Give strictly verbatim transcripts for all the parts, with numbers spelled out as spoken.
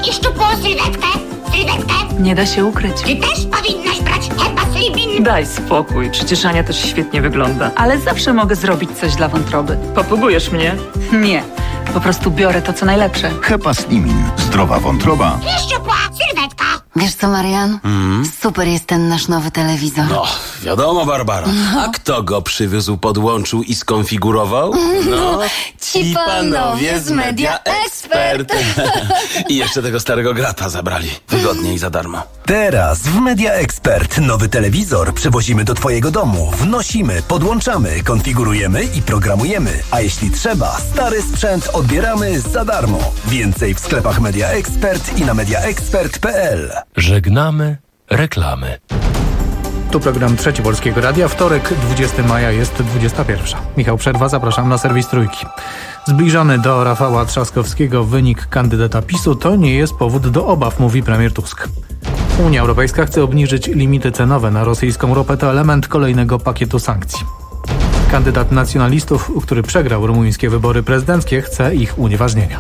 i szczupłą sylwetkę. Sylwetkę. Nie da się ukryć. Ty też powinnaś brać Hepa Slimin. Daj spokój, przecież Ania też świetnie wygląda. Ale zawsze mogę zrobić coś dla wątroby. Popugujesz mnie? Nie, po prostu biorę to, co najlepsze. Hepa Slimin. Zdrowa wątroba. I szczupła sylwetka. Wiesz co, Marian? Mm. Super jest ten nasz nowy telewizor. No, wiadomo, Barbara. A kto go przywiózł, podłączył i skonfigurował? No, ci panowie z Media Expert. I jeszcze tego starego grata zabrali. Wygodnie i za darmo. Teraz w Media Expert nowy telewizor przywozimy do twojego domu. Wnosimy, podłączamy, konfigurujemy i programujemy. A jeśli trzeba, stary sprzęt odbieramy za darmo. Więcej w sklepach Media Expert i na media expert kropka p l. Żegnamy reklamy. Tu program Trzeci Polskiego Radia. Wtorek, dwudziestego maja, jest dwudziesta pierwsza. Michał Przerwa, zapraszam na serwis Trójki. Zbliżony do Rafała Trzaskowskiego wynik kandydata PiSu to nie jest powód do obaw, mówi premier Tusk. Unia Europejska chce obniżyć limity cenowe na rosyjską ropę. To element kolejnego pakietu sankcji. Kandydat nacjonalistów, który przegrał rumuńskie wybory prezydenckie, chce ich unieważnienia.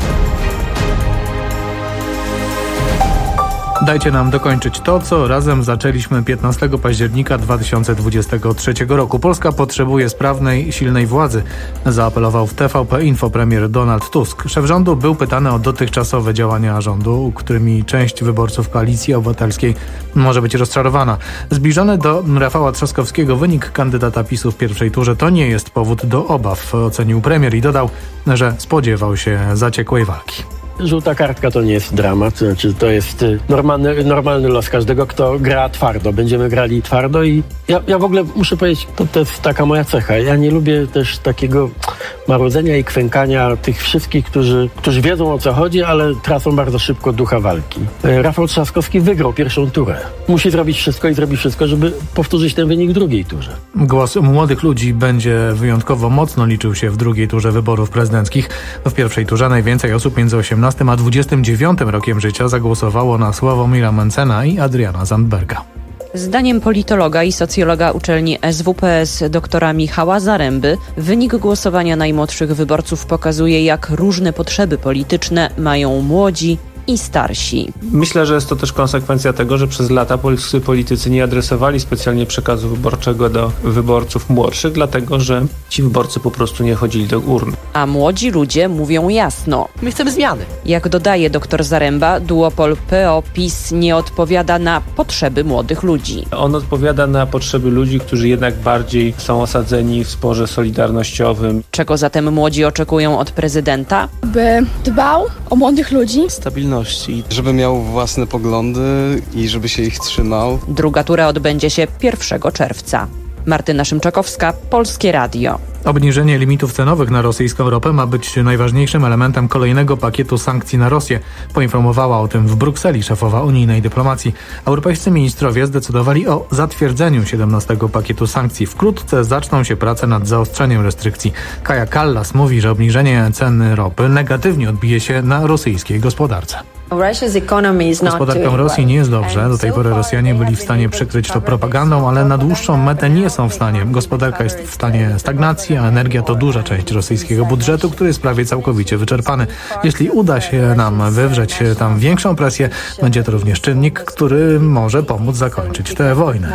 Dajcie nam dokończyć to, co razem zaczęliśmy piętnastego października dwa tysiące dwudziestego trzeciego roku. Polska potrzebuje sprawnej, silnej władzy, zaapelował w T V P Info premier Donald Tusk. Szef rządu był pytany o dotychczasowe działania rządu, którymi część wyborców Koalicji Obywatelskiej może być rozczarowana. Zbliżony do Rafała Trzaskowskiego wynik kandydata PiSu w pierwszej turze to nie jest powód do obaw, ocenił premier i dodał, że spodziewał się zaciekłej walki. Żółta kartka to nie jest dramat, to znaczy to jest normalny, normalny los każdego, kto gra twardo. Będziemy grali twardo i ja, ja w ogóle muszę powiedzieć, to, to jest taka moja cecha. Ja nie lubię też takiego marudzenia i kwękania tych wszystkich, którzy, którzy wiedzą, o co chodzi, ale tracą bardzo szybko ducha walki. Rafał Trzaskowski wygrał pierwszą turę. Musi zrobić wszystko i zrobi wszystko, żeby powtórzyć ten wynik w drugiej turze. Głos młodych ludzi będzie wyjątkowo mocno liczył się w drugiej turze wyborów prezydenckich. W pierwszej turze najwięcej osób między osiemnastym a dwudziestym dziewiątym rokiem życia zagłosowało na Sławomira Mencena i Adriana Zandberga. Zdaniem politologa i socjologa uczelni S W P S doktora Michała Zaręby, wynik głosowania najmłodszych wyborców pokazuje, jak różne potrzeby polityczne mają młodzi i starsi. Myślę, że jest to też konsekwencja tego, że przez lata polscy politycy nie adresowali specjalnie przekazu wyborczego do wyborców młodszych, dlatego że ci wyborcy po prostu nie chodzili do urn. A młodzi ludzie mówią jasno. My chcemy zmiany. Jak dodaje dr Zaręba, duopol P O PiS nie odpowiada na potrzeby młodych ludzi. On odpowiada na potrzeby ludzi, którzy jednak bardziej są osadzeni w sporze solidarnościowym. Czego zatem młodzi oczekują od prezydenta? By dbał o młodych ludzi. Stabilność. Żeby miał własne poglądy i żeby się ich trzymał. Druga tura odbędzie się pierwszego czerwca. Martyna Szymczakowska, Polskie Radio. Obniżenie limitów cenowych na rosyjską ropę ma być najważniejszym elementem kolejnego pakietu sankcji na Rosję. Poinformowała o tym w Brukseli szefowa unijnej dyplomacji. Europejscy ministrowie zdecydowali o zatwierdzeniu siedemnastego pakietu sankcji. Wkrótce zaczną się prace nad zaostrzeniem restrykcji. Kaja Kallas mówi, że obniżenie ceny ropy negatywnie odbije się na rosyjskiej gospodarce. Gospodarką Rosji nie jest dobrze. Do tej pory Rosjanie byli w stanie przykryć to propagandą, ale na dłuższą metę nie są w stanie. Gospodarka jest w stanie stagnacji, a energia to duża część rosyjskiego budżetu, który jest prawie całkowicie wyczerpany. Jeśli uda się nam wywrzeć tam większą presję, będzie to również czynnik, który może pomóc zakończyć tę wojnę.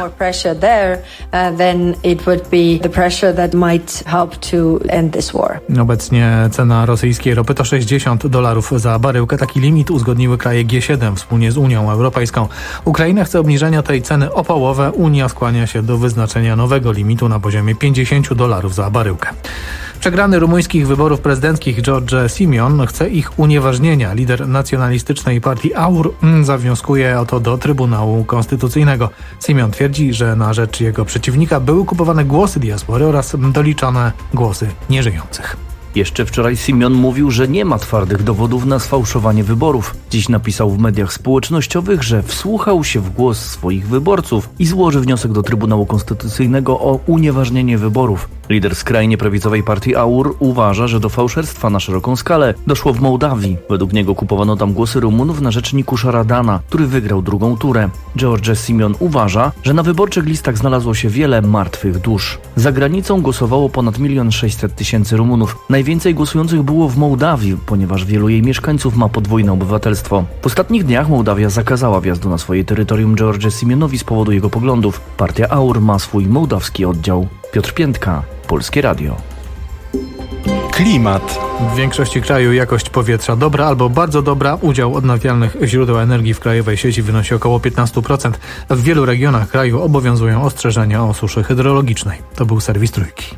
Obecnie cena rosyjskiej ropy to sześćdziesiąt dolarów za baryłkę. Taki limit uzgodnił kraje G siedem wspólnie z Unią Europejską. Ukraina chce obniżenia tej ceny o połowę. Unia skłania się do wyznaczenia nowego limitu na poziomie pięćdziesiąt dolarów za baryłkę. Przegrany rumuńskich wyborów prezydenckich George Simion chce ich unieważnienia. Lider nacjonalistycznej partii AUR zawnioskuje o to do Trybunału Konstytucyjnego. Simion twierdzi, że na rzecz jego przeciwnika były kupowane głosy diaspory oraz doliczane głosy nieżyjących. Jeszcze wczoraj Simion mówił, że nie ma twardych dowodów na sfałszowanie wyborów. Dziś napisał w mediach społecznościowych, że wsłuchał się w głos swoich wyborców i złoży wniosek do Trybunału Konstytucyjnego o unieważnienie wyborów. Lider skrajnie prawicowej partii AUR uważa, że do fałszerstwa na szeroką skalę doszło w Mołdawii. Według niego kupowano tam głosy Rumunów na rzecz Nikusza Radana, który wygrał drugą turę. George Simion uważa, że na wyborczych listach znalazło się wiele martwych dusz. Za granicą głosowało ponad milion sześćset tysięcy Rumunów. najwięcej głosujących było w Mołdawii, ponieważ wielu jej mieszkańców ma podwójne obywatelstwo. W ostatnich dniach Mołdawia zakazała wjazdu na swoje terytorium George Simeonowi z powodu jego poglądów. Partia Aur ma swój mołdawski oddział. Piotr Piętka, Polskie Radio. Klimat. W większości kraju jakość powietrza dobra albo bardzo dobra. Udział odnawialnych źródeł energii w krajowej sieci wynosi około piętnaście procent. W wielu regionach kraju obowiązują ostrzeżenia o suszy hydrologicznej. To był serwis Trójki.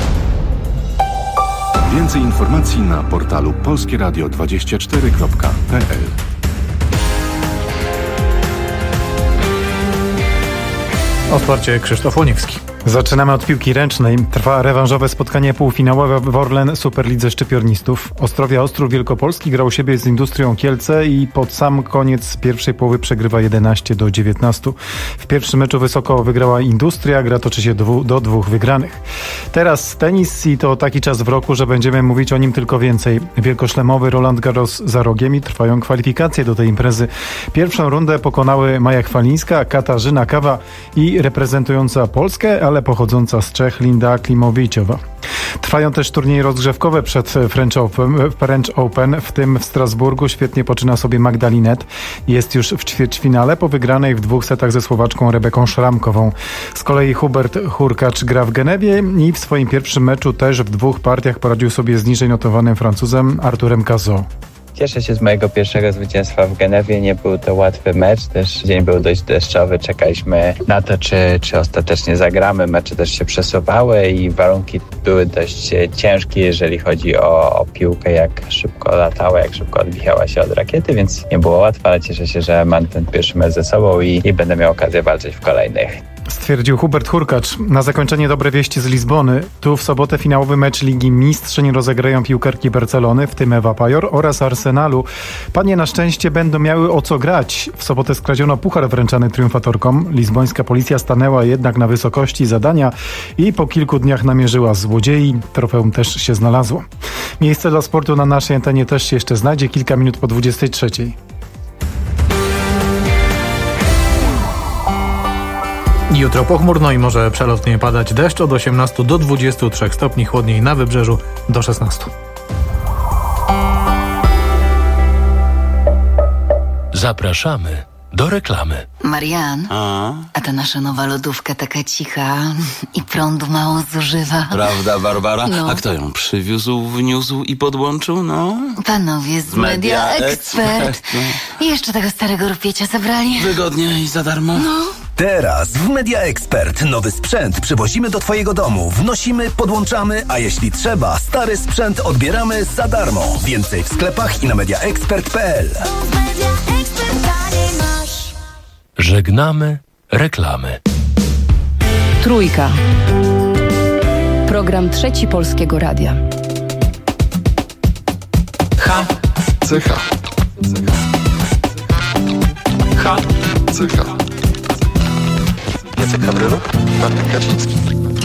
Więcej informacji na portalu polskie radio dwadzieścia cztery kropka p l. O sporcie Krzysztof Łoniewski. Zaczynamy od piłki ręcznej. Trwa rewanżowe spotkanie półfinałowe w Orlen Superlidze Szczypiornistów. Ostrowia Ostrów Wielkopolski grał u siebie z Industrią Kielce i pod sam koniec pierwszej połowy przegrywa jedenaście do dziewiętnastu. W pierwszym meczu wysoko wygrała Industria, gra toczy się do, do dwóch wygranych. Teraz tenis i to taki czas w roku, że będziemy mówić o nim tylko więcej. Wielkoszlemowy Roland Garros za rogiem i trwają kwalifikacje do tej imprezy. Pierwszą rundę pokonały Maja Chwalińska, Katarzyna Kawa i reprezentująca Polskę, ale pochodząca z Czech Linda Klimowiczowa. Trwają też turnieje rozgrzewkowe przed French Open, French Open, w tym w Strasburgu świetnie poczyna sobie Magdalinet. Jest już w ćwierćfinale po wygranej w dwóch setach ze Słowaczką Rebeką Szramkową. Z kolei Hubert Hurkacz gra w Genewie i w swoim pierwszym meczu też w dwóch partiach poradził sobie z niżej notowanym Francuzem Arturem Cazaux. Cieszę się z mojego pierwszego zwycięstwa w Genewie. Nie był to łatwy mecz, też dzień był dość deszczowy. Czekaliśmy na to, czy, czy ostatecznie zagramy. Mecze też się przesuwały i warunki były dość ciężkie, jeżeli chodzi o, o piłkę, jak szybko latała, jak szybko odbijała się od rakiety, więc nie było łatwo, ale cieszę się, że mam ten pierwszy mecz ze sobą i, i będę miał okazję walczyć w kolejnych. Stwierdził Hubert Hurkacz. Na zakończenie dobre wieści z Lizbony. Tu w sobotę finałowy mecz Ligi Mistrzyń rozegrają piłkarki Barcelony, w tym Ewa Pajor oraz Arsenalu. Panie na szczęście będą miały o co grać. W sobotę skradziono puchar wręczany triumfatorkom. Lizbońska policja stanęła jednak na wysokości zadania i po kilku dniach namierzyła złodziei. Trofeum też się znalazło. Miejsce dla sportu na naszej antenie też się jeszcze znajdzie kilka minut po dwudziestej trzeciej. Jutro pochmurno i może przelotnie padać deszcz od osiemnastu do dwudziestu trzech stopni, chłodniej na wybrzeżu do szesnastu. Zapraszamy do reklamy. Marian, A? a ta nasza nowa lodówka taka cicha i prądu mało zużywa. Prawda, Barbara? No. A kto ją przywiózł, wniósł i podłączył? No? Panowie z Media Expert. I jeszcze tego starego rupiecie zabrali. Wygodnie i za darmo. No. Teraz w Media Expert nowy sprzęt przywozimy do twojego domu, wnosimy, podłączamy, a jeśli trzeba, stary sprzęt odbieramy za darmo. Więcej w sklepach i na media expert kropka p l. Żegnamy reklamy. Trójka. Program Trzeci Polskiego Radia. H. C H. H. C H. Jacek Hawryluk, Bartek Kaczyński.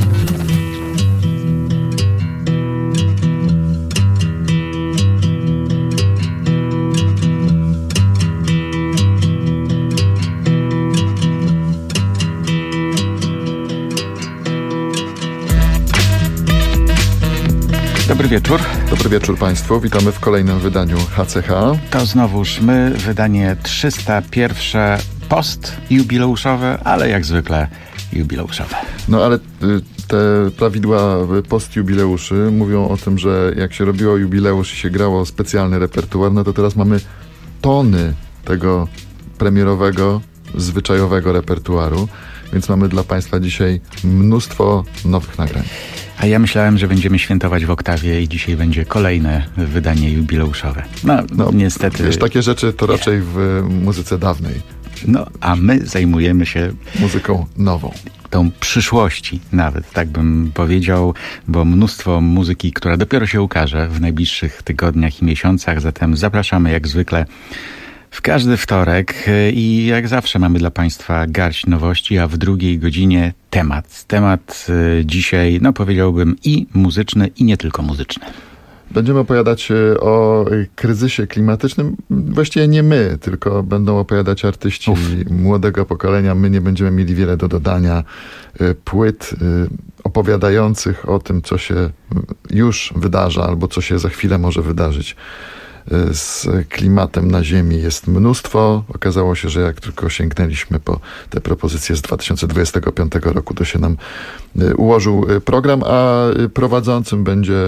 Dobry wieczór. Dobry wieczór Państwu. Witamy w kolejnym wydaniu H C H. To znowuż my, wydanie trzysta jeden postjubileuszowe, ale jak zwykle jubileuszowe. No ale te prawidła postjubileuszy mówią o tym, że jak się robiło jubileusz i się grało specjalny repertuar, no to teraz mamy tony tego premierowego, zwyczajowego repertuaru, więc mamy dla Państwa dzisiaj mnóstwo nowych nagrań. A ja myślałem, że będziemy świętować w oktawie i dzisiaj będzie kolejne wydanie jubileuszowe. No, no niestety... Wiesz, takie rzeczy to raczej w muzyce dawnej. No, a my zajmujemy się... muzyką nową. Tą przyszłości nawet, tak bym powiedział, bo mnóstwo muzyki, która dopiero się ukaże w najbliższych tygodniach i miesiącach, zatem zapraszamy jak zwykle w każdy wtorek i jak zawsze mamy dla Państwa garść nowości, a w drugiej godzinie temat. Temat dzisiaj, no powiedziałbym, i muzyczny, i nie tylko muzyczny. Będziemy opowiadać o kryzysie klimatycznym. Właściwie nie my, tylko będą opowiadać artyści Uf. młodego pokolenia. My nie będziemy mieli wiele do dodania. Płyt opowiadających o tym, co się już wydarza, albo co się za chwilę może wydarzyć z klimatem na Ziemi jest mnóstwo. Okazało się, że jak tylko sięgnęliśmy po te propozycje z dwa tysiące dwudziestego piątego roku, to się nam ułożył program, a prowadzącym będzie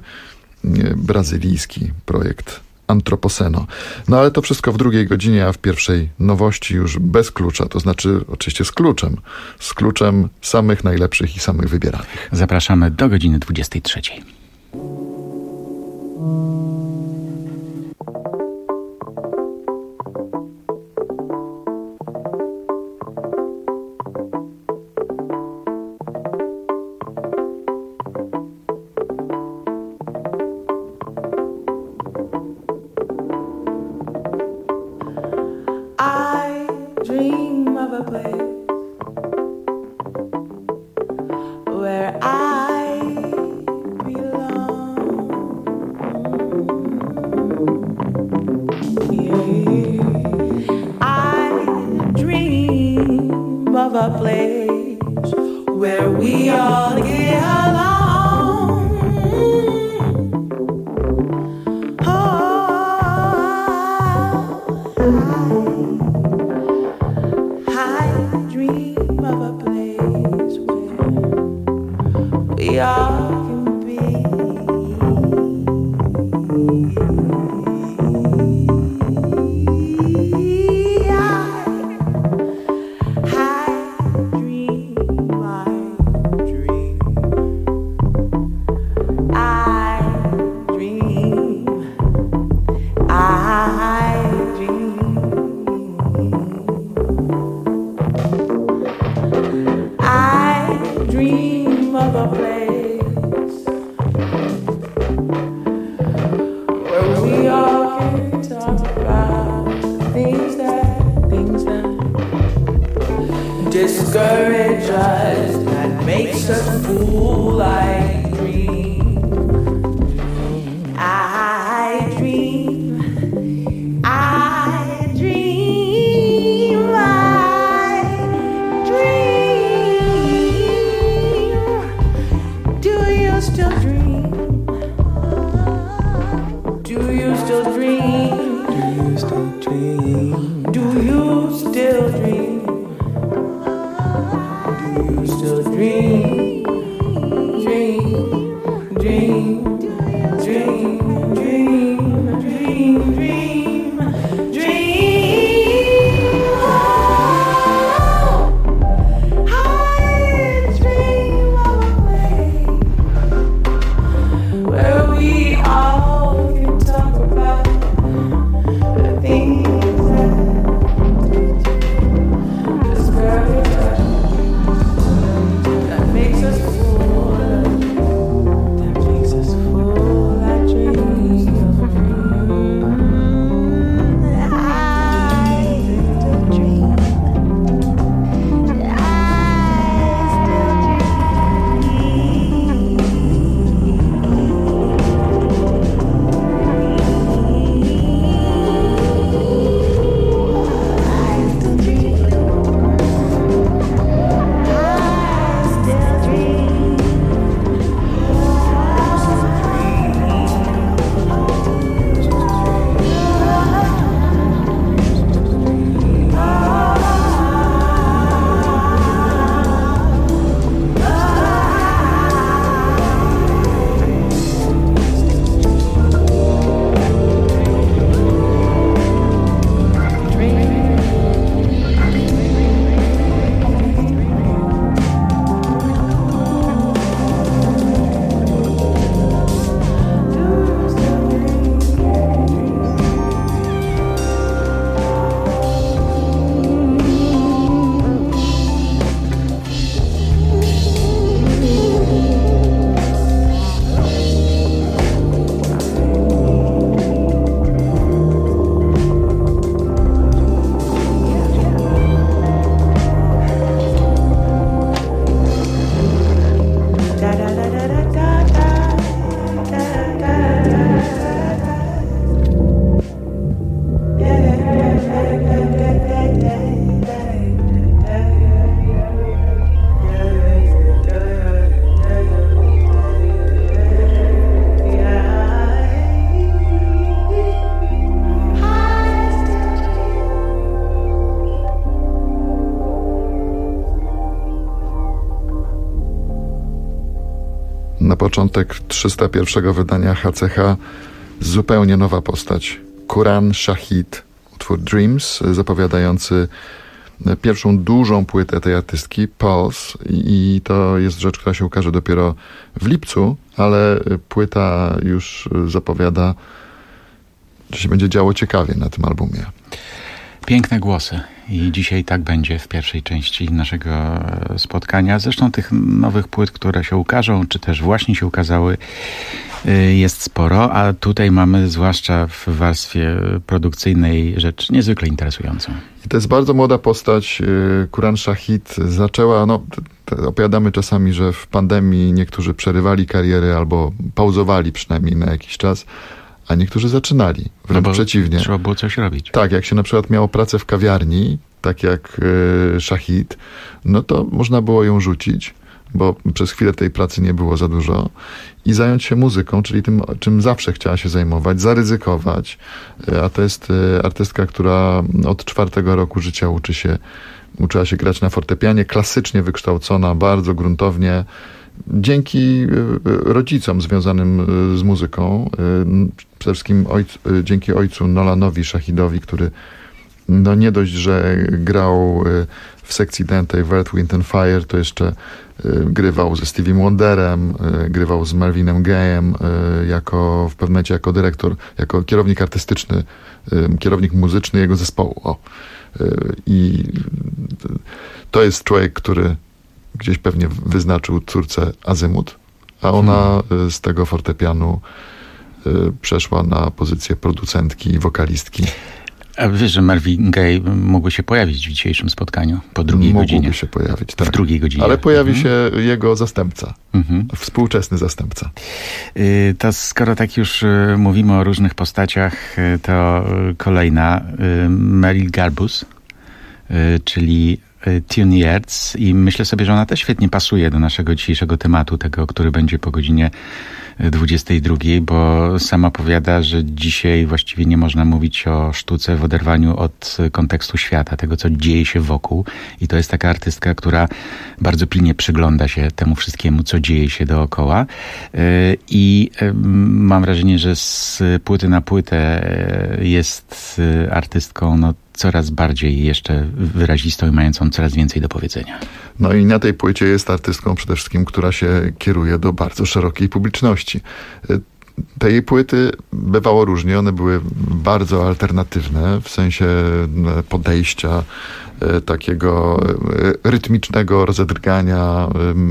brazylijski projekt Antropoceno. No ale to wszystko w drugiej godzinie, a w pierwszej nowości już bez klucza, to znaczy oczywiście z kluczem. Z kluczem samych najlepszych i samych wybieranych. Zapraszamy do godziny dwudziestej trzeciej. Where we all can talk about the things na początek trzysta pierwszego wydania H C H zupełnie nowa postać. Quran Shahid, utwór Dreams, zapowiadający pierwszą dużą płytę tej artystki, Pulse, i to jest rzecz, która się ukaże dopiero w lipcu, ale płyta już zapowiada, że się będzie działo ciekawie na tym albumie. Piękne głosy i dzisiaj tak będzie w pierwszej części naszego spotkania. Zresztą tych nowych płyt, które się ukażą, czy też właśnie się ukazały, jest sporo, a tutaj mamy zwłaszcza w warstwie produkcyjnej rzecz niezwykle interesującą. I to jest bardzo młoda postać. Quran Shahid zaczęła, no opowiadamy czasami, że w pandemii niektórzy przerywali kariery albo pauzowali przynajmniej na jakiś czas, a niektórzy zaczynali. Wręcz no przeciwnie. Trzeba było coś robić. Tak, jak się na przykład miało pracę w kawiarni, tak jak y, Shahid, no to można było ją rzucić, bo przez chwilę tej pracy nie było za dużo i zająć się muzyką, czyli tym, czym zawsze chciała się zajmować, zaryzykować. Y, a to jest y, artystka, która od czwartego roku życia uczy się, uczyła się grać na fortepianie, klasycznie wykształcona, bardzo gruntownie, dzięki rodzicom związanym z muzyką, przede wszystkim ojcu, dzięki ojcu Nolanowi Shahidowi, który no nie dość, że grał w sekcji dętej w Earth, Wind and Fire, to jeszcze grywał ze Stevie Wonderem, grywał z Marvinem Gayem jako, w pewnym momencie jako dyrektor, jako kierownik artystyczny, kierownik muzyczny jego zespołu. O. I to jest człowiek, który gdzieś pewnie wyznaczył córce azymut, a ona hmm. z tego fortepianu y, przeszła na pozycję producentki i wokalistki. A wiesz, że Marvin Gaye mógłby się pojawić w dzisiejszym spotkaniu po drugiej mógłby godzinie. się pojawić, tak. W drugiej godzinie. Ale pojawi mhm. się jego zastępca, mhm. współczesny zastępca. Y, to skoro tak już y, mówimy o różnych postaciach, y, to kolejna y, Meryl Garbus, y, czyli Tune Yards, i myślę sobie, że ona też świetnie pasuje do naszego dzisiejszego tematu, tego, który będzie po godzinie dwudziestej drugiej, bo sama powiada, że dzisiaj właściwie nie można mówić o sztuce w oderwaniu od kontekstu świata, tego, co dzieje się wokół, i to jest taka artystka, która bardzo pilnie przygląda się temu wszystkiemu, co dzieje się dookoła, i mam wrażenie, że z płyty na płytę jest artystką no coraz bardziej jeszcze wyrazistą i mającą coraz więcej do powiedzenia. No i na tej płycie jest artystką przede wszystkim, która się kieruje do bardzo szerokiej publiczności. Te jej płyty bywało różnie, one były bardzo alternatywne w sensie podejścia takiego rytmicznego rozedrgania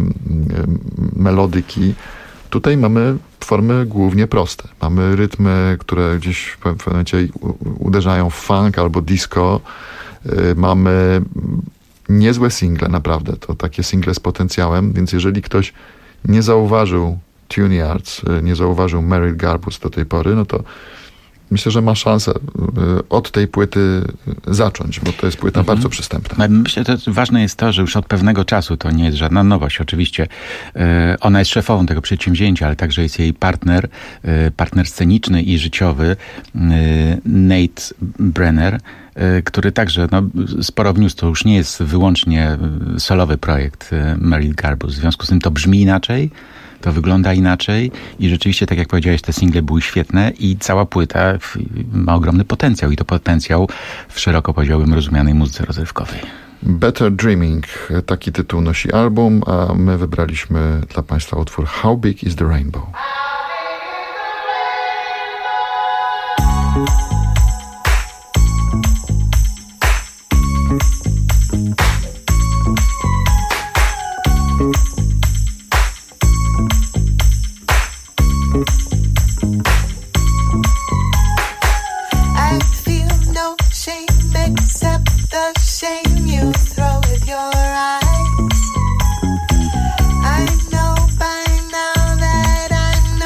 melodyki. Tutaj mamy formy głównie proste. Mamy rytmy, które gdzieś w pewnym momencie uderzają w funk albo disco. Mamy niezłe single, naprawdę. To takie single z potencjałem, więc jeżeli ktoś nie zauważył Tune Yards, nie zauważył Meryl Garbus do tej pory, no to myślę, że ma szansę od tej płyty zacząć, bo to jest płyta mhm. bardzo przystępna. Myślę, że ważne jest to, że już od pewnego czasu, to nie jest żadna nowość oczywiście, ona jest szefową tego przedsięwzięcia, ale także jest jej partner, partner sceniczny i życiowy, Nate Brenner, który także no, sporo wniósł. To już nie jest wyłącznie solowy projekt Meryl Garbus. W związku z tym to brzmi inaczej, to wygląda inaczej i rzeczywiście, tak jak powiedziałeś, te single były świetne i cała płyta ma ogromny potencjał, i to potencjał w szeroko powiedziałbym rozumianej muzyce rozrywkowej. Better Dreaming, taki tytuł nosi album, a my wybraliśmy dla Państwa utwór How Big is the Rainbow?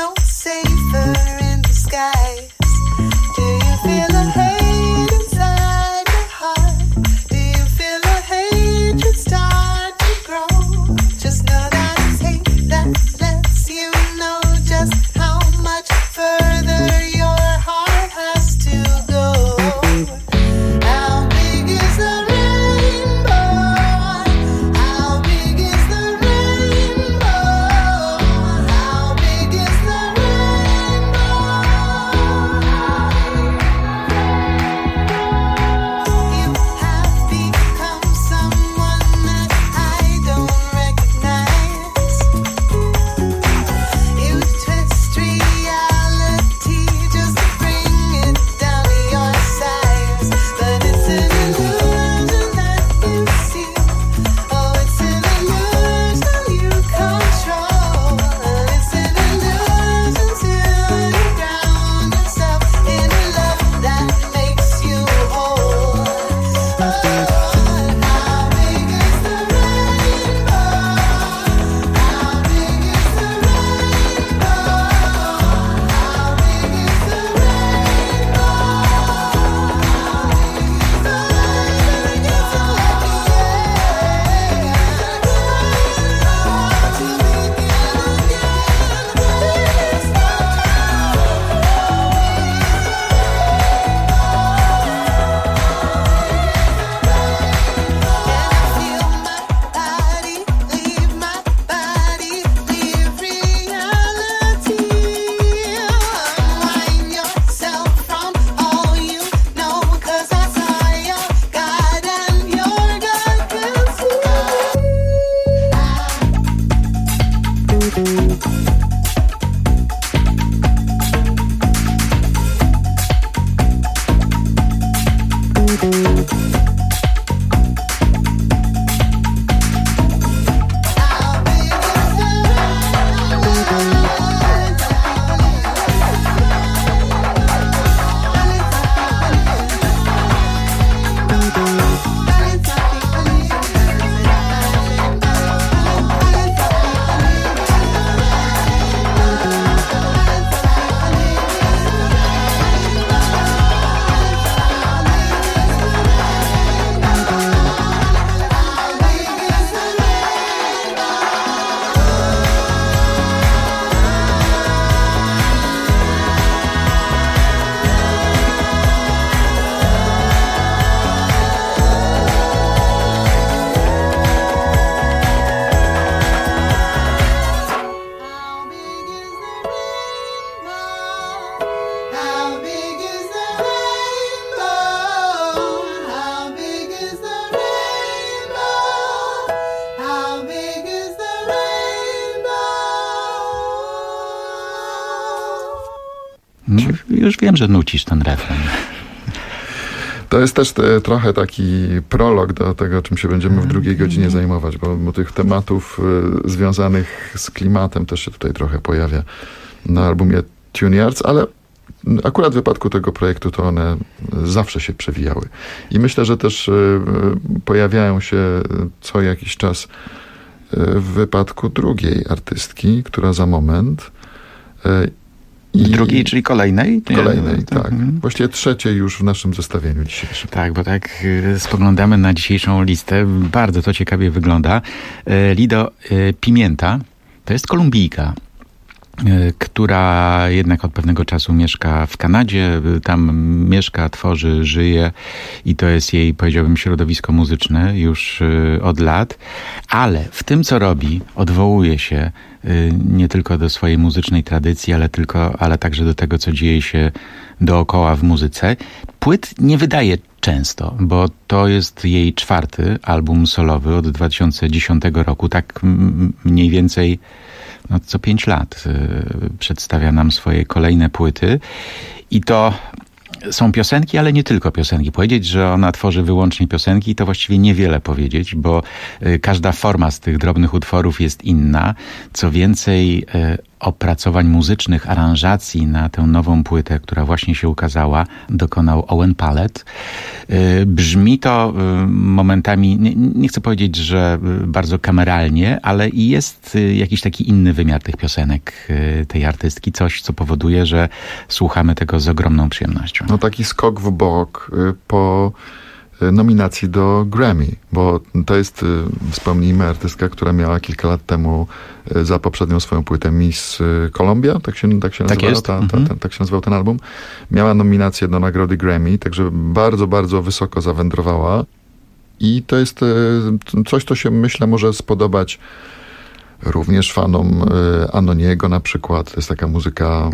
Feel the hate inside. No, już wiem, że nucisz ten refren. To jest też te, trochę taki prolog do tego, czym się będziemy w drugiej godzinie zajmować, bo, bo tych tematów y, związanych z klimatem też się tutaj trochę pojawia na albumie Tune Yards, ale akurat w wypadku tego projektu to one zawsze się przewijały. I myślę, że też y, pojawiają się co jakiś czas y, w wypadku drugiej artystki, która za moment y, I drugiej, czyli kolejnej? Kolejnej, nie, tak. Mhm. Właściwie trzeciej już w naszym zestawieniu dzisiejszym. Tak, bo tak y, spoglądamy na dzisiejszą listę. Bardzo to ciekawie wygląda. Y, Lido y, Pimienta to jest Kolumbijka, y, która jednak od pewnego czasu mieszka w Kanadzie. Y, tam mieszka, tworzy, żyje i to jest jej, powiedziałbym, środowisko muzyczne już y, od lat. Ale w tym, co robi, odwołuje się nie tylko do swojej muzycznej tradycji, ale, tylko, ale także do tego, co dzieje się dookoła w muzyce. Płyt nie wydaje często, bo to jest jej czwarty album solowy od dwa tysiące dziesiątego roku. Tak mniej więcej no, co pięć lat y, przedstawia nam swoje kolejne płyty. I to są piosenki, ale nie tylko piosenki. Powiedzieć, że ona tworzy wyłącznie piosenki, to właściwie niewiele powiedzieć, bo y, każda forma z tych drobnych utworów jest inna. Co więcej, y, opracowań muzycznych, aranżacji na tę nową płytę, która właśnie się ukazała, dokonał Owen Pallett. Y, brzmi to y, momentami, nie, nie chcę powiedzieć, że y, bardzo kameralnie, ale i jest y, jakiś taki inny wymiar tych piosenek y, tej artystki. Coś, co powoduje, że słuchamy tego z ogromną przyjemnością. No taki skok w bok y, po nominacji do Grammy, bo to jest, wspomnijmy, artystka, która miała kilka lat temu za poprzednią swoją płytę Miss Columbia, tak się, tak się tak nazywał, ta, ta, ta, tak się nazywał ten album. Miała nominację do nagrody Grammy, także bardzo, bardzo wysoko zawędrowała i to jest coś, co się, myślę, może spodobać również fanom Anoniego na przykład. To jest taka muzyka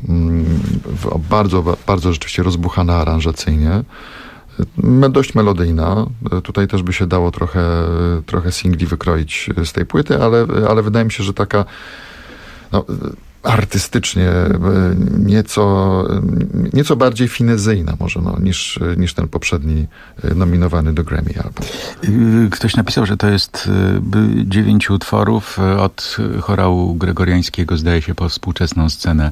bardzo, bardzo rzeczywiście rozbuchana aranżacyjnie. Dość melodyjna. Tutaj też by się dało trochę, trochę singli wykroić z tej płyty, ale, ale wydaje mi się, że taka no, artystycznie nieco, nieco bardziej finezyjna może no, niż, niż ten poprzedni nominowany do Grammy album. Ktoś napisał, że to jest dziewięciu utworów od chorału gregoriańskiego, zdaje się, po współczesną scenę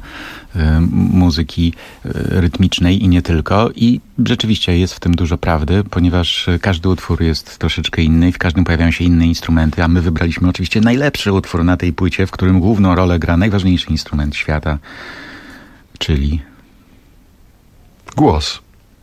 muzyki rytmicznej i nie tylko. I rzeczywiście jest w tym dużo prawdy, ponieważ każdy utwór jest troszeczkę inny i w każdym pojawiają się inne instrumenty, a my wybraliśmy oczywiście najlepszy utwór na tej płycie, w którym główną rolę gra najważniejszy instrument świata, czyli głos.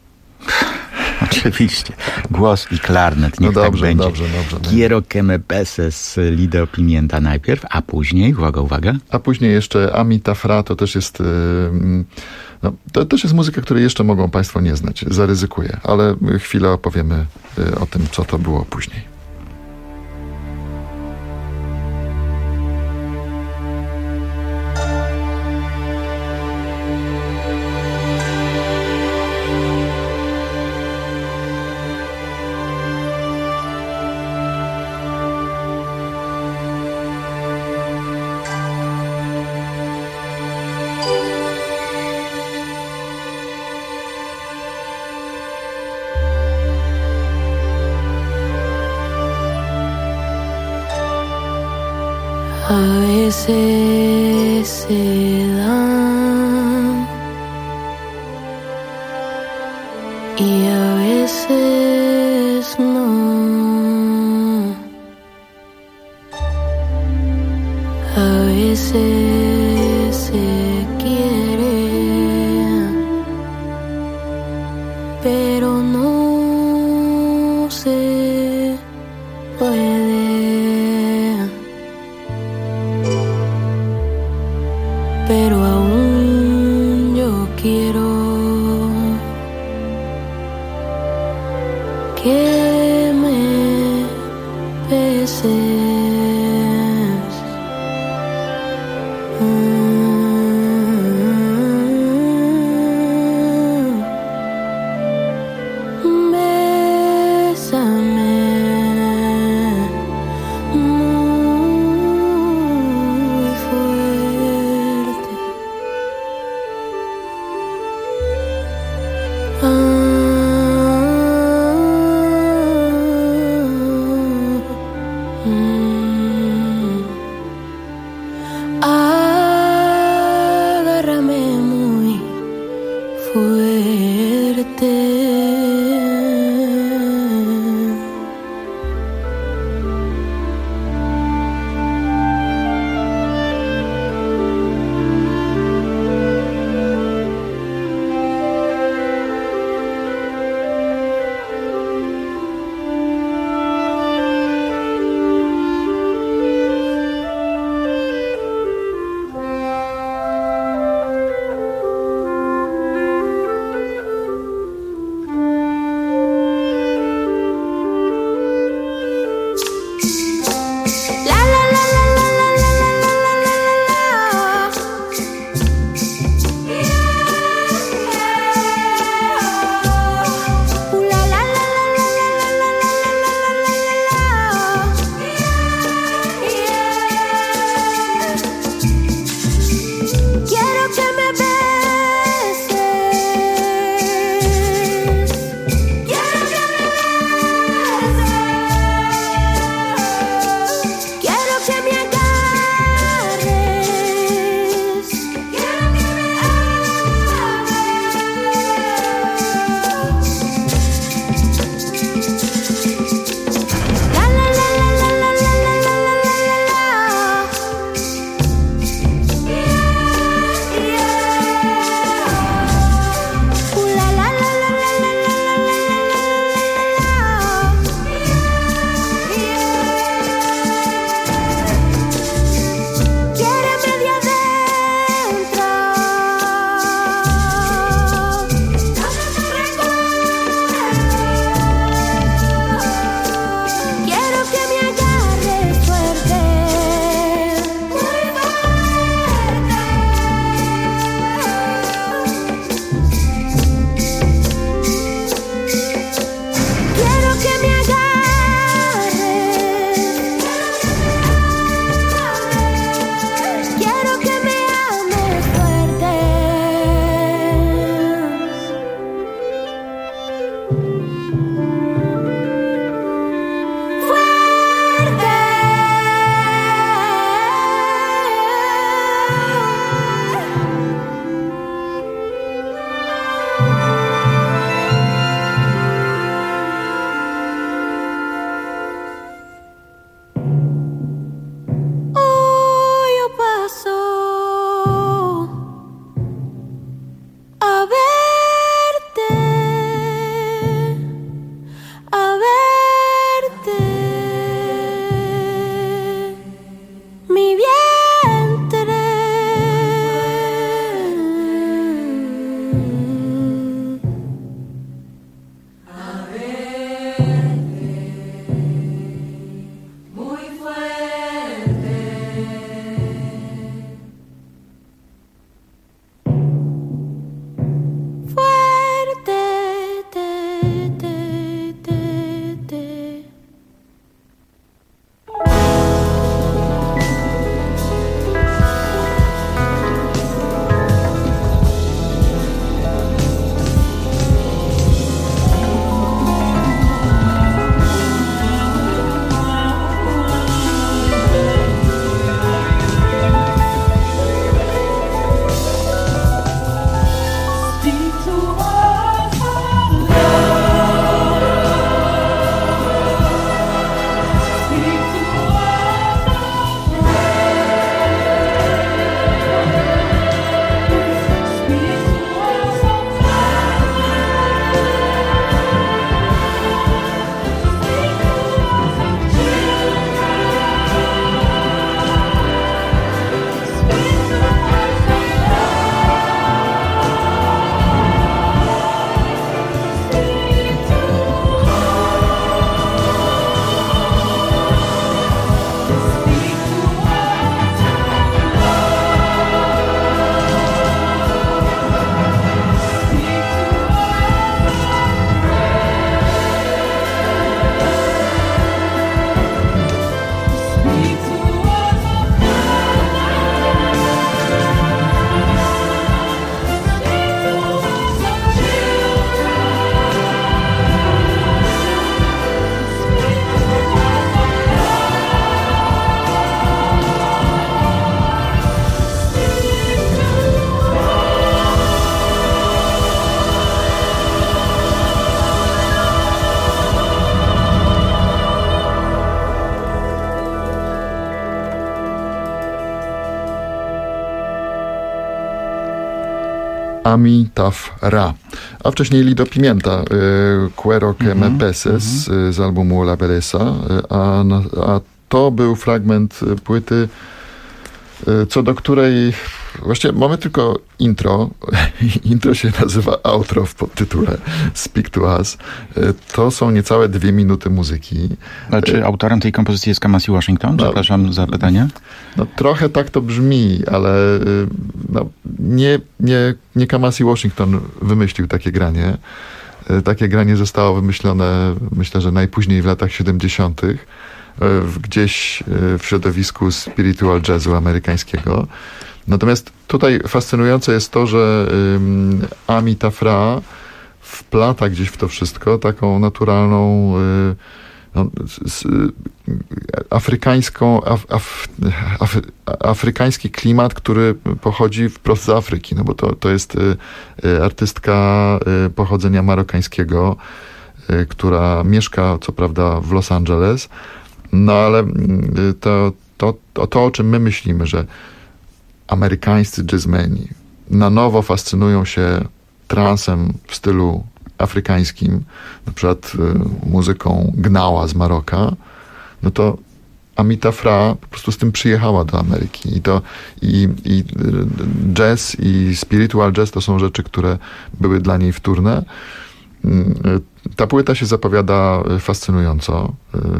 Oczywiście. Głos i klarnet. Niech no dobrze, tak będzie. dobrze, dobrze. Quiero que me beses Lido Pimienta najpierw, a później, uwaga, uwaga. A później jeszcze Amita Fra, to też jest no, to też jest muzyka, której jeszcze mogą Państwo nie znać. Zaryzykuję, ale chwilę opowiemy o tym, co to było później. A veces se dan y a veces no. A veces se quiere, pero no se puede. Pero aún yo quiero que me beses. Mm, bésame muy fuerte. Amitaf Ra. A wcześniej Lido Pimienta, y, Cuero que me peses y, z albumu La Belleza, y, a, a to był fragment płyty, y, co do której właściwie mamy tylko intro. Intro się nazywa outro w podtytule Speak to Us. Y, to są niecałe dwie minuty muzyki. A czy autorem tej kompozycji jest Kamasi Washington? No, Przepraszam za pytanie. No trochę tak to brzmi, ale y, no, nie, nie, nie Kamasi Washington wymyślił takie granie. Y, takie granie zostało wymyślone, myślę, że najpóźniej w latach siedemdziesiątych. Y, gdzieś y, w środowisku spiritual jazzu amerykańskiego. Natomiast tutaj fascynujące jest to, że y, Amitaf Ra wplata gdzieś w to wszystko taką naturalną y, no, z, afrykańską, af, af, af, afrykański klimat, który pochodzi wprost z Afryki, no bo to, to jest y, artystka y, pochodzenia marokańskiego, y, która mieszka co prawda w Los Angeles, no ale y, to, to, to, to, o czym my myślimy, że amerykańscy jazzmeni na nowo fascynują się transem w stylu afrykańskim, na przykład y, muzyką Gnała z Maroka, no to Amitaf Ra po prostu z tym przyjechała do Ameryki. I to i, i jazz i spiritual jazz to są rzeczy, które były dla niej wtórne. Ta płyta się zapowiada fascynująco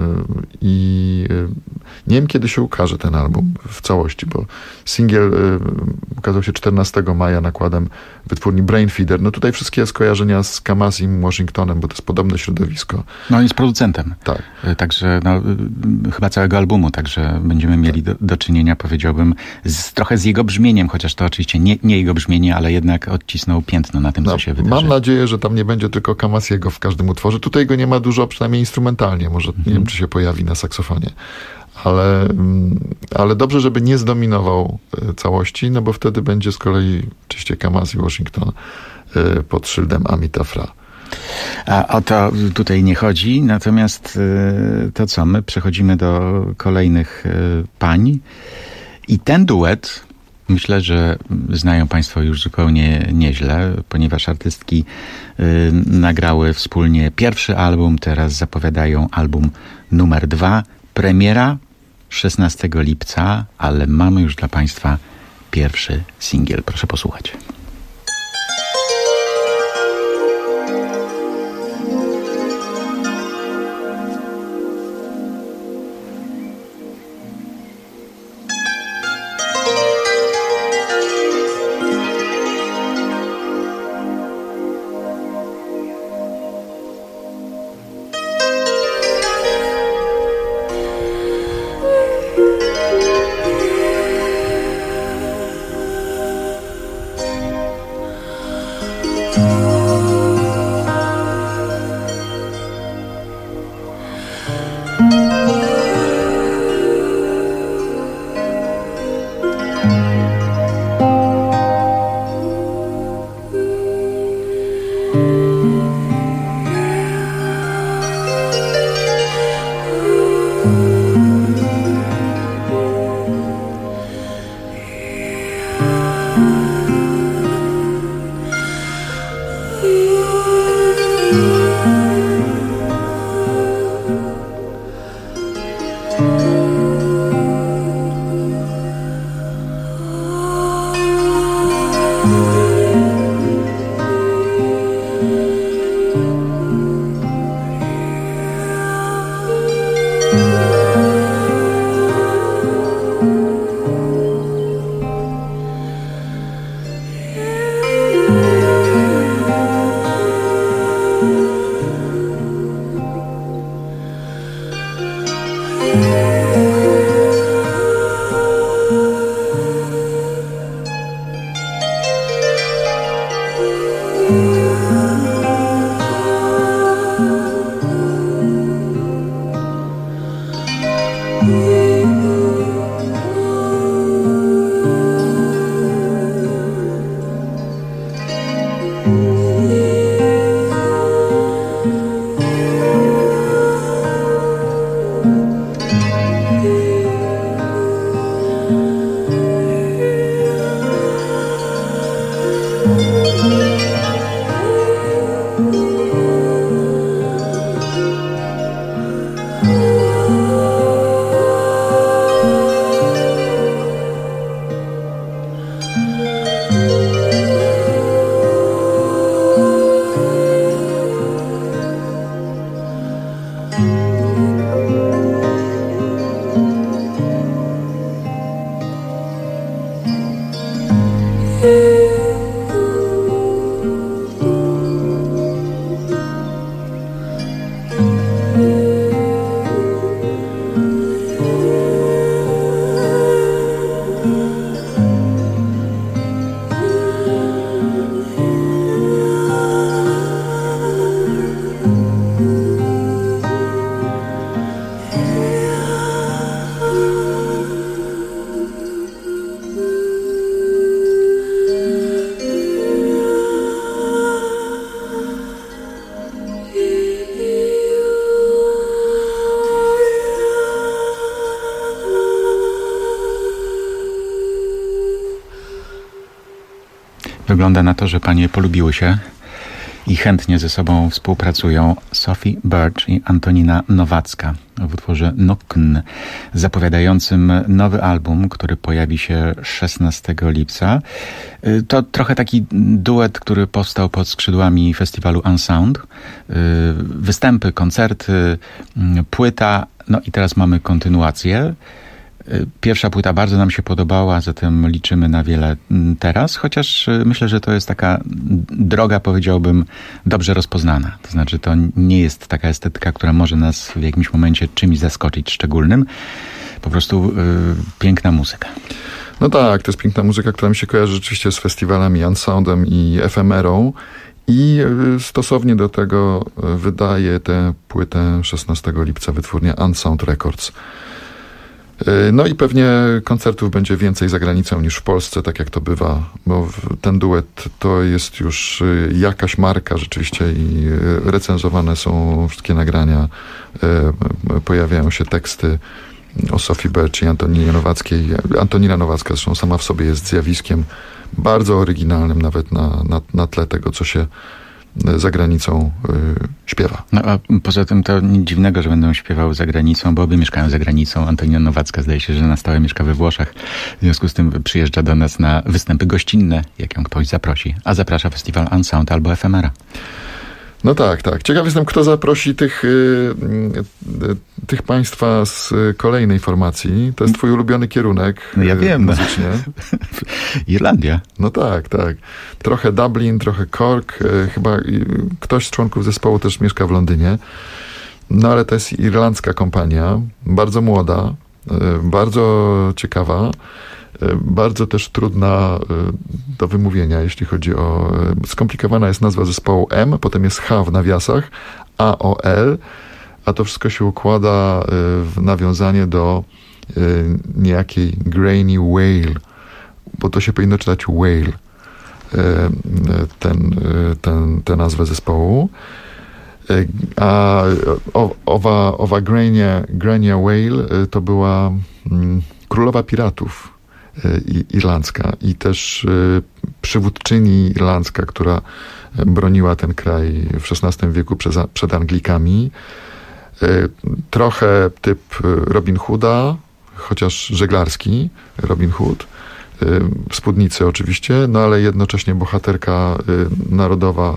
i nie wiem, kiedy się ukaże ten album w całości, bo singiel ukazał się czternastego maja nakładem wytwórni Brainfeeder. No tutaj wszystkie skojarzenia z Kamasim Washingtonem, bo to jest podobne środowisko. No on jest producentem. Tak. Także no, chyba całego albumu, także będziemy mieli do, do czynienia, powiedziałbym, z, trochę z jego brzmieniem, chociaż to oczywiście nie, nie jego brzmienie, ale jednak odcisnął piętno na tym, no, co się wydarzy. Mam nadzieję, że tam nie będzie tylko Kamasiego w każdym utworze. Tutaj go nie ma dużo, przynajmniej instrumentalnie. Może nie wiem, czy się pojawi na saksofonie. Ale, ale dobrze, żeby nie zdominował całości, no bo wtedy będzie z kolei oczywiście Kamasi Washington pod szyldem Amitaf Ra. A o to tutaj nie chodzi, natomiast to co, my przechodzimy do kolejnych pań i ten duet myślę, że znają Państwo już zupełnie nieźle, ponieważ artystki y, nagrały wspólnie pierwszy album, teraz zapowiadają album numer dwa. Premiera szesnastego lipca, ale mamy już dla Państwa pierwszy singiel. Proszę posłuchać. Wygląda na to, że panie polubiły się i chętnie ze sobą współpracują. Sophie Birch i Antonina Nowacka w utworze Nokn, zapowiadającym nowy album, który pojawi się szesnastego lipca. To trochę taki duet, który powstał pod skrzydłami festiwalu Unsound. Występy, koncerty, płyta, no i teraz mamy kontynuację. Pierwsza płyta bardzo nam się podobała, zatem liczymy na wiele teraz, chociaż myślę, że to jest taka droga, powiedziałbym, dobrze rozpoznana. To znaczy, to nie jest taka estetyka, która może nas w jakimś momencie czymś zaskoczyć szczególnym. Po prostu yy, piękna muzyka. No tak, to jest piękna muzyka, która mi się kojarzy rzeczywiście z festiwalami Unsoundem i Efemerą. I stosownie do tego wydaje tę płytę szesnastego lipca wytwórnia Unsound Records. No i pewnie koncertów będzie więcej za granicą niż w Polsce, tak jak to bywa, bo ten duet to jest już jakaś marka rzeczywiście i recenzowane są wszystkie nagrania, pojawiają się teksty o Sophie Birch i Antoninie Nowackiej. Antonina Nowacka zresztą sama w sobie jest zjawiskiem bardzo oryginalnym, nawet na, na, na tle tego, co się za granicą y, śpiewa. No a poza tym to nic dziwnego, że będą śpiewały za granicą, bo obie mieszkają za granicą. Antonina Nowacka zdaje się, że na stałe mieszka we Włoszech. W związku z tym przyjeżdża do nas na występy gościnne, jak ją ktoś zaprosi. A zaprasza festiwal Unsound albo Efemera. No tak, tak. Ciekaw jestem, kto zaprosi tych, y, y, tych państwa z kolejnej formacji. To jest twój ulubiony kierunek. No ja wiem. Muzycznie. Irlandia. No tak, tak. Trochę Dublin, trochę Cork. Y, chyba y, ktoś z członków zespołu też mieszka w Londynie. No ale to jest irlandzka kompania. Bardzo młoda, y, bardzo ciekawa. Bardzo też trudna do wymówienia, jeśli chodzi o... Skomplikowana jest nazwa zespołu M, potem jest H w nawiasach, A O L, a to wszystko się układa w nawiązanie do niejakiej Grainy Whale, bo to się powinno czytać Whale, ten, ten, tę nazwę zespołu. A owa, owa Grania, Grania Whale to była królowa piratów irlandzka i też przywódczyni irlandzka, która broniła ten kraj w szesnastym wieku przed, przed Anglikami. Trochę typ Robin Hooda, chociaż żeglarski Robin Hood, w spódnicy oczywiście, no ale jednocześnie bohaterka narodowa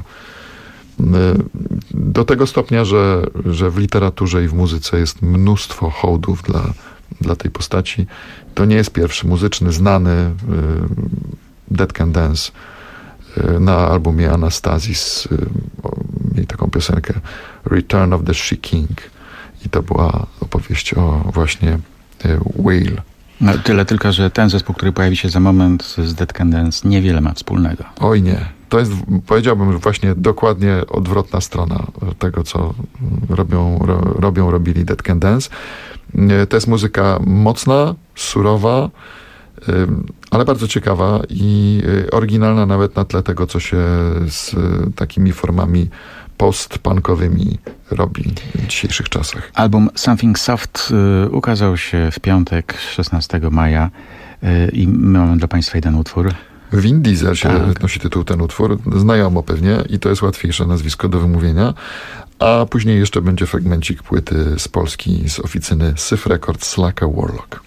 do tego stopnia, że, że w literaturze i w muzyce jest mnóstwo hołdów dla, dla tej postaci. To nie jest pierwszy muzyczny, znany y, Dead Can Dance y, na albumie Anastasis y, mieli taką piosenkę Return of the She King i to była opowieść o właśnie y, Whale. No, tyle tylko, że ten zespół, który pojawi się za moment z Dead Can Dance, niewiele ma wspólnego. Oj nie. To jest, powiedziałbym, właśnie dokładnie odwrotna strona tego, co robią, ro, robią robili Dead Can Dance. To jest muzyka mocna, surowa, ale bardzo ciekawa i oryginalna nawet na tle tego, co się z takimi formami post-punkowymi robi w dzisiejszych czasach. Album Something Soft y, ukazał się w piątek, szesnastego maja y, i my mamy dla państwa jeden utwór. Vin Diesel się tak. nosi tytuł ten utwór, znajomo pewnie i to jest łatwiejsze nazwisko do wymówienia, a później jeszcze będzie fragmencik płyty z Polski, z oficyny Syf Records, Slaka Warlock.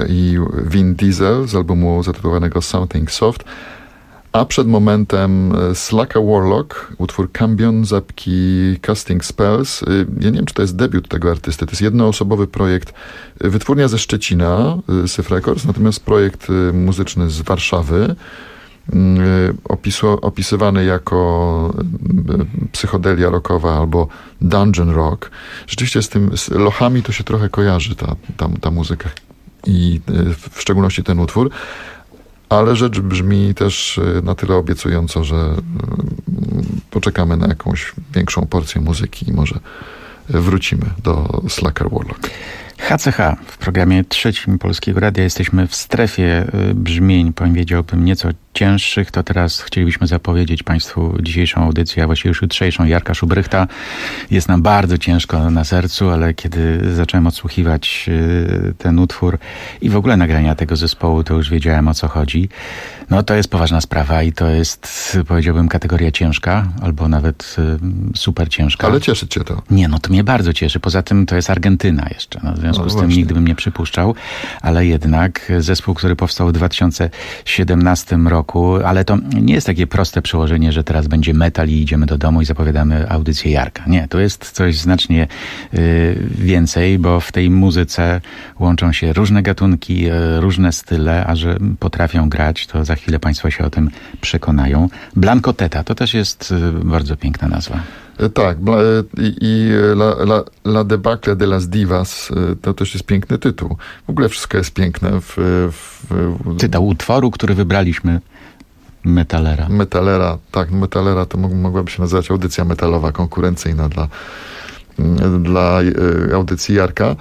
i Vin Diesel z albumu zatytułowanego Something Soft, a przed momentem Slaka Warlock, utwór Cambion z epki Casting Spells. Ja nie wiem, czy to jest debiut tego artysty. To jest jednoosobowy projekt. Wytwórnia ze Szczecina, Syf Records, natomiast projekt muzyczny z Warszawy. Opisu, opisywany jako psychodelia rockowa albo dungeon rock. Rzeczywiście z tym, z lochami to się trochę kojarzy ta, ta, ta muzyka i w szczególności ten utwór. Ale rzecz brzmi też na tyle obiecująco, że poczekamy na jakąś większą porcję muzyki i może wrócimy do Slacker Warlock. H C H. W programie trzecim Polskiego Radia jesteśmy w strefie brzmień, powiedziałbym, nieco cięższych. To teraz chcielibyśmy zapowiedzieć Państwu dzisiejszą audycję, a właściwie już jutrzejszą, Jarka Szubrychta. Jest nam bardzo ciężko na sercu, ale kiedy zacząłem odsłuchiwać ten utwór i w ogóle nagrania tego zespołu, to już wiedziałem, o co chodzi. No to jest poważna sprawa i to jest, powiedziałbym, kategoria ciężka, albo nawet super ciężka. Ale cieszy cię to? Nie, no to mnie bardzo cieszy. Poza tym to jest Argentyna jeszcze. No, w związku no, z tym właśnie. Nigdy bym nie przypuszczał, ale jednak zespół, który powstał w dwa tysiące siedemnastym roku, ale to nie jest takie proste przełożenie, że teraz będzie metal i idziemy do domu i zapowiadamy audycję Jarka. Nie, to jest coś znacznie y, więcej, bo w tej muzyce łączą się różne gatunki, y, różne style, a że potrafią grać, to za chwilę Państwo się o tym przekonają. Blanco Teta, to też jest y, bardzo piękna nazwa. Tak, i, i la, la, la debacle de las divas to też jest piękny tytuł. W ogóle wszystko jest piękne. W, w, w... Tytuł utworu, który wybraliśmy, Metalera. Metalera, tak, Metalera to mogłaby się nazywać audycja metalowa, konkurencyjna dla, dla audycji Jarka.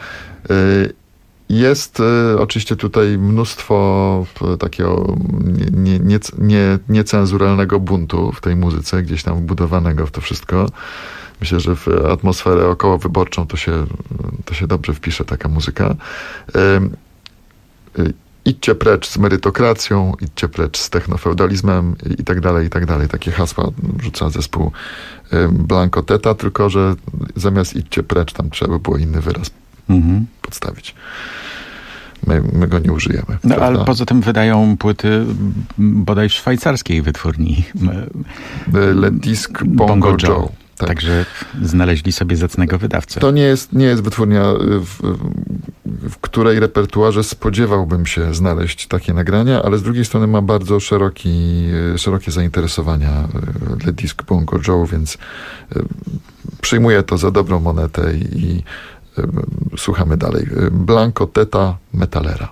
Jest y, oczywiście tutaj mnóstwo y, takiego nie, nie, nie, niecenzuralnego buntu w tej muzyce, gdzieś tam wbudowanego w to wszystko. Myślę, że w atmosferę okołowyborczą to się, to się dobrze wpisze taka muzyka. Y, y, idźcie precz z merytokracją, idźcie precz z technofeudalizmem i tak dalej, i tak dalej. Takie hasła rzuca zespół y, Blanco Teta, tylko że zamiast idźcie precz, tam trzeba by było inny wyraz mhm. podstawić. My, my go nie użyjemy. No, ale poza tym wydają płyty bodaj w szwajcarskiej wytwórni. Le Disc Bongo, Bongo Joe. Joe. Tak. Także znaleźli sobie zacnego wydawcę. To nie jest, nie jest wytwórnia, w, w której repertuarze spodziewałbym się znaleźć takie nagrania, ale z drugiej strony ma bardzo szeroki, szerokie zainteresowania Le Disc Bongo Joe, więc przyjmuję to za dobrą monetę i, i słuchamy dalej. Blanco Teta, Metalera.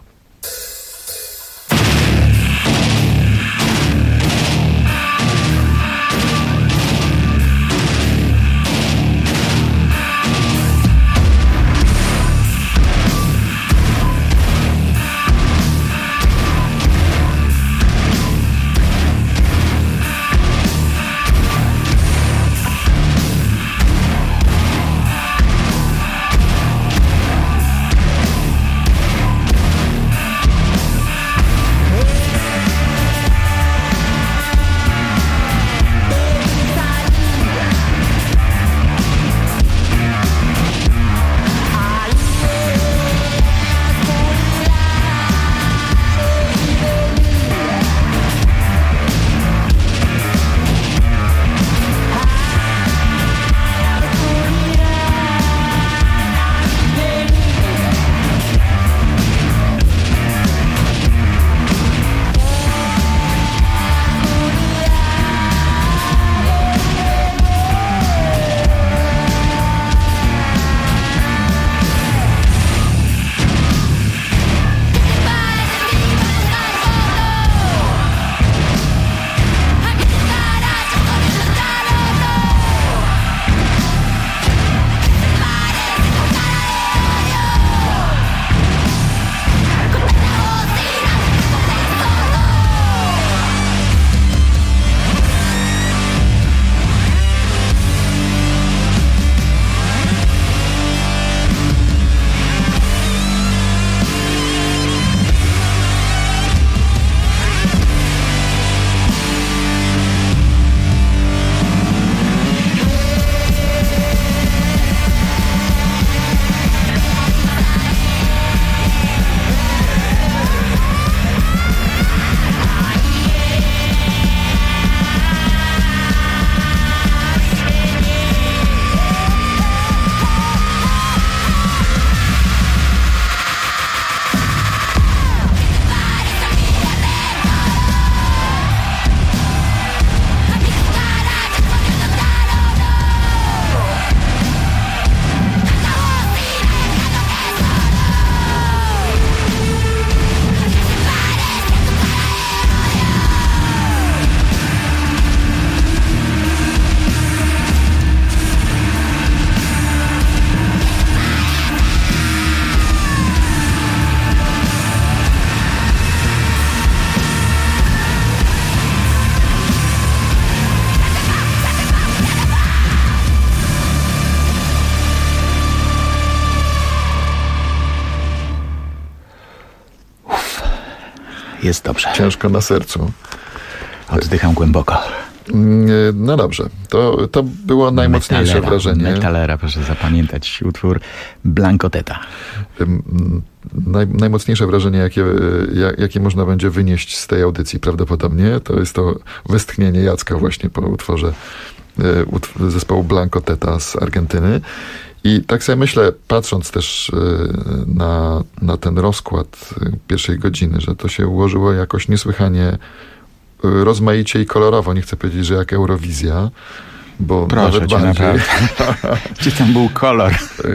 Jest dobrze. Ciężko na sercu. Oddycham głęboko. No dobrze, to, to było najmocniejsze Metalera, wrażenie. Metalera, proszę zapamiętać utwór Blanco Teta. Naj, najmocniejsze wrażenie, jakie, jakie można będzie wynieść z tej audycji prawdopodobnie, to jest to westchnienie Jacka właśnie po utworze zespołu Blanco Teta z Argentyny. I tak sobie myślę, patrząc też na, na ten rozkład pierwszej godziny, że to się ułożyło jakoś niesłychanie rozmaicie i kolorowo. Nie chcę powiedzieć, że jak Eurowizja, bo Proszę nawet cię, bardziej. Gdzie tam był kolor?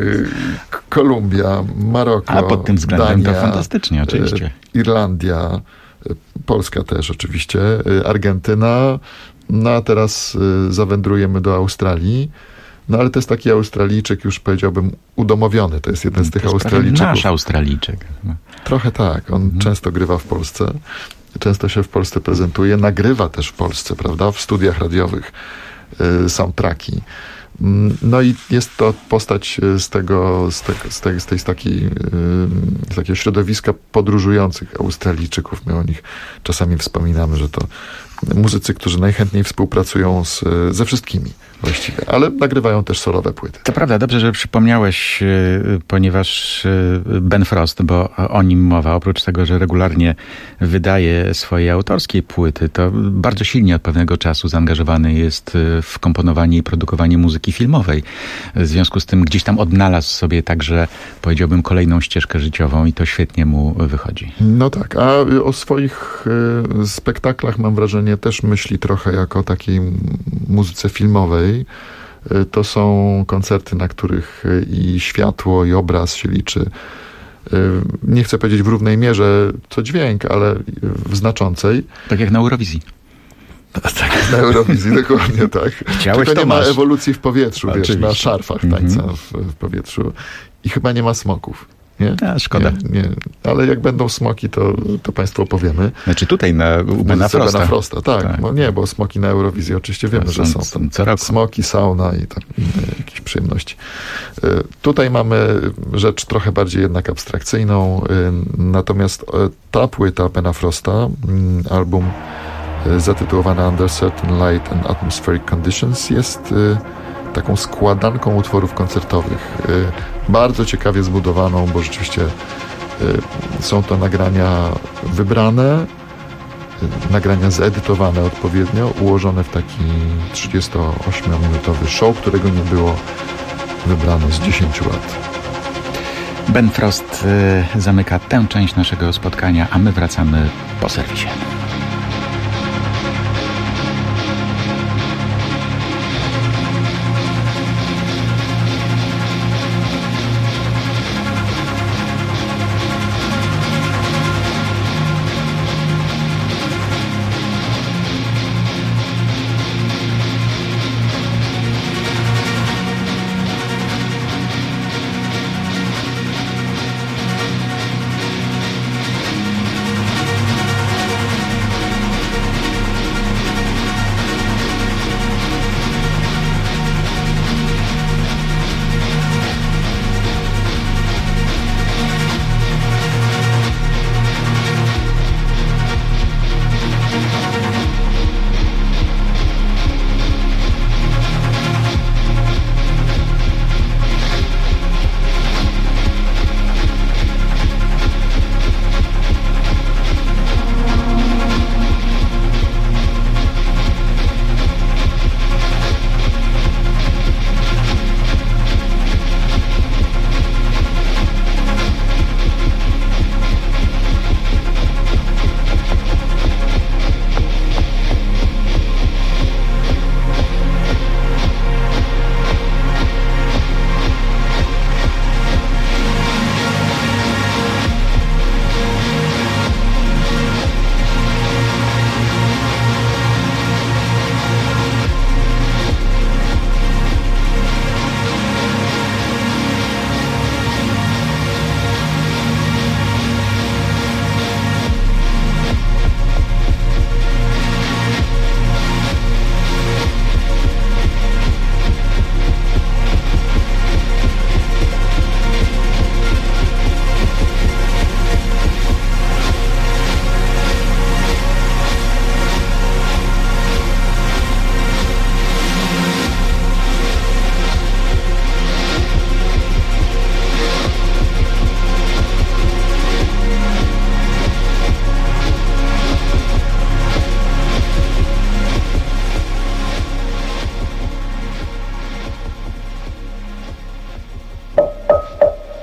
Kolumbia, Maroko, A pod tym względem Dania, to fantastycznie, oczywiście. Irlandia, Polska też oczywiście, Argentyna, no a teraz zawędrujemy do Australii. No ale to jest taki Australijczyk, już powiedziałbym, udomowiony. To jest jeden z tych Australijczyków. Nasz Australijczyk. Trochę tak. On mhm. często grywa w Polsce. Często się w Polsce prezentuje. Nagrywa też w Polsce, prawda? W studiach radiowych y, soundtracki. No i jest to postać z tego, z, te, z, te, z tej z takiej, z takiego środowiska podróżujących Australijczyków. My o nich czasami wspominamy, że to muzycy, którzy najchętniej współpracują z, ze wszystkimi właściwie, ale nagrywają też solowe płyty. To prawda, dobrze, że przypomniałeś, ponieważ Ben Frost, bo o nim mowa, oprócz tego, że regularnie wydaje swoje autorskie płyty, to bardzo silnie od pewnego czasu zaangażowany jest w komponowanie i produkowanie muzyki filmowej. W związku z tym gdzieś tam odnalazł sobie także, powiedziałbym, kolejną ścieżkę życiową i to świetnie mu wychodzi. No tak, a o swoich y, spektaklach mam wrażenie też myśli trochę jako o takiej muzyce filmowej. Y, to są koncerty, na których i światło, i obraz się liczy. Y, nie chcę powiedzieć w równej mierze co dźwięk, ale w znaczącej. Tak jak na Eurowizji. Tak, na Eurowizji, dokładnie tak. Chciałeś, Tylko to nie ma masz. ewolucji w powietrzu, wiesz, Oczywiście. na szarfach tańca mm-hmm. w, w powietrzu. I chyba nie ma smoków. Nie? A, szkoda. Nie, nie. Ale jak będą smoki, to, to Państwu opowiemy. Znaczy tutaj na u Bena Frosta. Bena Frosta. Tak, tak. No nie, bo smoki na Eurowizji oczywiście wiemy, są, że są tam co roku. smoki, sauna i tam inne jakieś przyjemności. Y, tutaj mamy rzecz trochę bardziej jednak abstrakcyjną, y, natomiast y, ta płyta Bena Frosta, y, album y, zatytułowany Under Certain Light and Atmospheric Conditions, jest y, taką składanką utworów koncertowych. Bardzo ciekawie zbudowaną, bo rzeczywiście są to nagrania wybrane, nagrania zedytowane odpowiednio, ułożone w taki trzydziestoośmiominutowy show, którego nie było wybrane z dziesięciu lat. Ben Frost y, zamyka tę część naszego spotkania, a my wracamy po serwisie.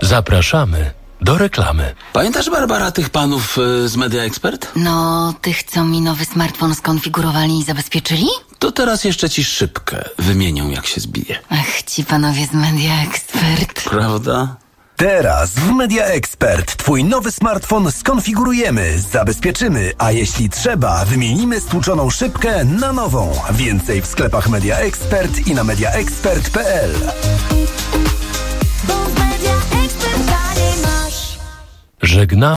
Zapraszamy do reklamy. Pamiętasz, Barbara, tych panów y, z Media Expert? No, tych, co mi nowy smartfon skonfigurowali i zabezpieczyli? To teraz jeszcze ci szybkę wymienią, jak się zbije. Ach, ci panowie z Media Expert. Prawda? Teraz w Media Expert twój nowy smartfon skonfigurujemy, zabezpieczymy, a jeśli trzeba, wymienimy stłuczoną szybkę na nową. Więcej w sklepach Media Expert i na media expert kropka p l. Żegna